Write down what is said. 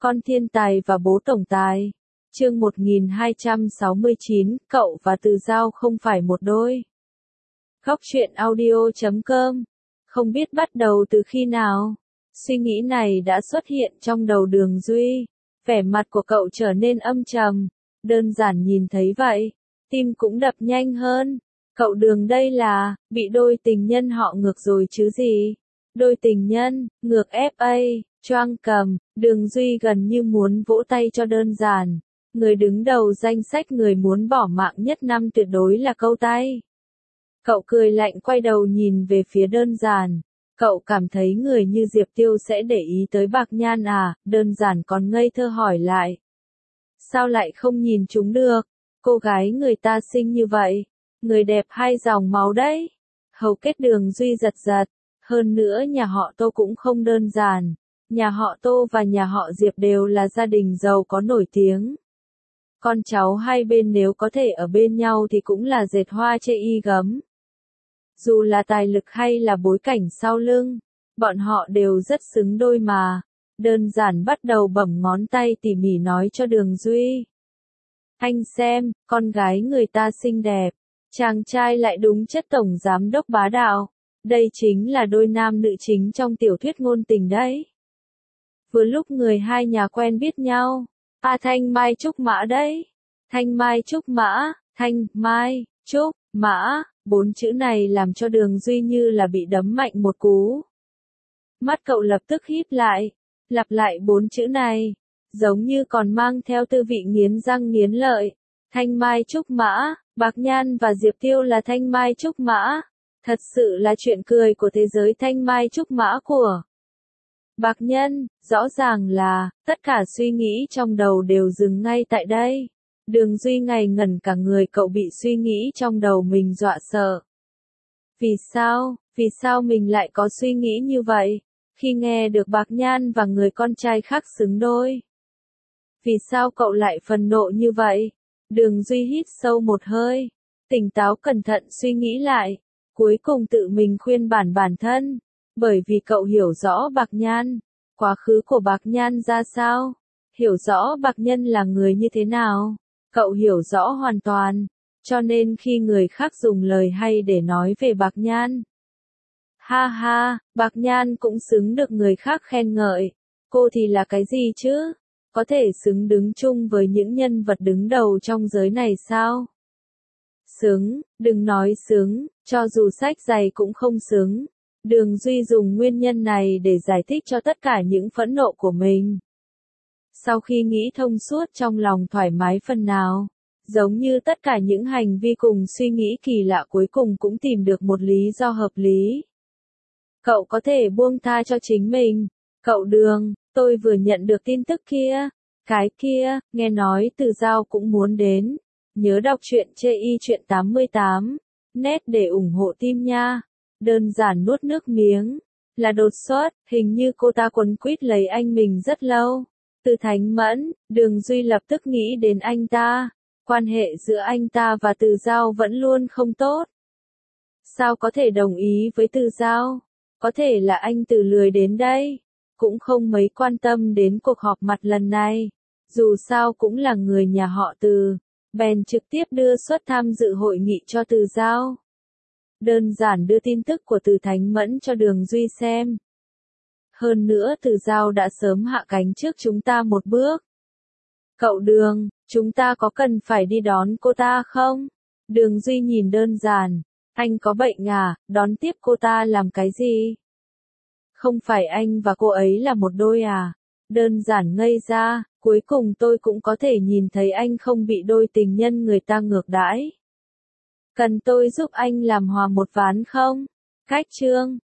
Con thiên tài và bố tổng tài. Chương 1269, cậu và Từ Dao không phải một đôi. Góc truyện audio.com. Không biết bắt đầu từ khi nào, suy nghĩ này đã xuất hiện trong đầu Đường Duy. Vẻ mặt của cậu trở nên âm trầm, đơn giản nhìn thấy vậy, tim cũng đập nhanh hơn. Cậu Đường đây là, bị đôi tình nhân họ ngược rồi chứ gì? Đôi tình nhân, ngược FA, choang cầm, Đường Duy gần như muốn vỗ tay cho đơn giản. Người đứng đầu danh sách người muốn bỏ mạng nhất năm tuyệt đối là câu tay. Cậu cười lạnh quay đầu nhìn về phía đơn giản. Cậu cảm thấy người như Diệp Tiêu sẽ để ý tới Bạc Nhan à? Đơn giản còn ngây thơ hỏi lại. Sao lại không nhìn chúng được? Cô gái người ta xinh như vậy, người đẹp hai dòng máu đấy. Hầu kết Đường Duy giật giật. Hơn nữa nhà họ Tô cũng không đơn giản. Nhà họ Tô và nhà họ Diệp đều là gia đình giàu có nổi tiếng. Con cháu hai bên nếu có thể ở bên nhau thì cũng là dệt hoa chê y gấm. Dù là tài lực hay là bối cảnh sau lưng, bọn họ đều rất xứng đôi mà. Đơn giản bắt đầu bẩm ngón tay tỉ mỉ nói cho Đường Duy. Anh xem, con gái người ta xinh đẹp, chàng trai lại đúng chất tổng giám đốc bá đạo. Đây chính là đôi nam nữ chính trong tiểu thuyết ngôn tình đấy. Vừa lúc người hai nhà quen biết nhau. Thanh Mai Trúc Mã đấy. Thanh Mai Trúc Mã, Thanh Mai, Trúc, Mã, 4 chữ này làm cho Đường Duy như là bị đấm mạnh một cú. Mắt cậu lập tức híp lại, lặp lại 4 chữ này, giống như còn mang theo tư vị nghiến răng nghiến lợi. Thanh Mai Trúc Mã, Bạc Nhan và Diệp Tiêu là Thanh Mai Trúc Mã. Thật sự là chuyện cười của thế giới Thanh Mai Trúc Mã của Bạc Nhân. Rõ ràng là, tất cả suy nghĩ trong đầu đều dừng ngay tại đây. Đường Duy ngây ngẩn cả người, cậu bị suy nghĩ trong đầu mình dọa sợ. Vì sao mình lại có suy nghĩ như vậy, khi nghe được Bạc Nhan và người con trai khác xứng đôi? Vì sao cậu lại phần nộ như vậy? Đường Duy hít sâu một hơi, tỉnh táo cẩn thận suy nghĩ lại, cuối cùng tự mình khuyên bản thân. Bởi vì cậu hiểu rõ Bạc Nhan, quá khứ của Bạc Nhan ra sao, hiểu rõ Bạc Nhân là người như thế nào, cậu hiểu rõ hoàn toàn, cho nên khi người khác dùng lời hay để nói về Bạc Nhan. Ha ha, Bạc Nhan cũng xứng được người khác khen ngợi, cô thì là cái gì chứ? Có thể xứng đứng chung với những nhân vật đứng đầu trong giới này sao? Xứng, đừng nói xứng, cho dù sách dày cũng không xứng. Đường Duy dùng nguyên nhân này để giải thích cho tất cả những phẫn nộ của mình. Sau khi nghĩ thông suốt trong lòng thoải mái phần nào, giống như tất cả những hành vi cùng suy nghĩ kỳ lạ cuối cùng cũng tìm được một lý do hợp lý. Cậu có thể buông tha cho chính mình. Cậu Đường, tôi vừa nhận được tin tức kia. Cái kia, nghe nói Từ Dao cũng muốn đến. Nhớ đọc truyện chê y truyện 88. Net để ủng hộ team nha. Đơn giản nuốt nước miếng. Là đột xuất, hình như cô ta quấn quýt lấy anh mình rất lâu. Từ Thánh Mẫn, Đường Duy lập tức nghĩ đến anh ta. Quan hệ giữa anh ta và Từ Dao vẫn luôn không tốt. Sao có thể đồng ý với Từ Dao? Có thể là anh Từ lười đến đây. Cũng không mấy quan tâm đến cuộc họp mặt lần này. Dù sao cũng là người nhà họ Từ. Bèn trực tiếp đưa suất tham dự hội nghị cho Từ Dao. Đơn giản đưa tin tức của Từ Thánh Mẫn cho Đường Duy xem. Hơn nữa Từ Dao đã sớm hạ cánh trước chúng ta một bước. Cậu Đường, chúng ta có cần phải đi đón cô ta không? Đường Duy nhìn đơn giản. Anh có bệnh à, đón tiếp cô ta làm cái gì? Không phải anh và cô ấy là một đôi à? Đơn giản ngây ra, cuối cùng tôi cũng có thể nhìn thấy anh không bị đôi tình nhân người ta ngược đãi. Cần tôi giúp anh làm hòa một ván không? Cách chương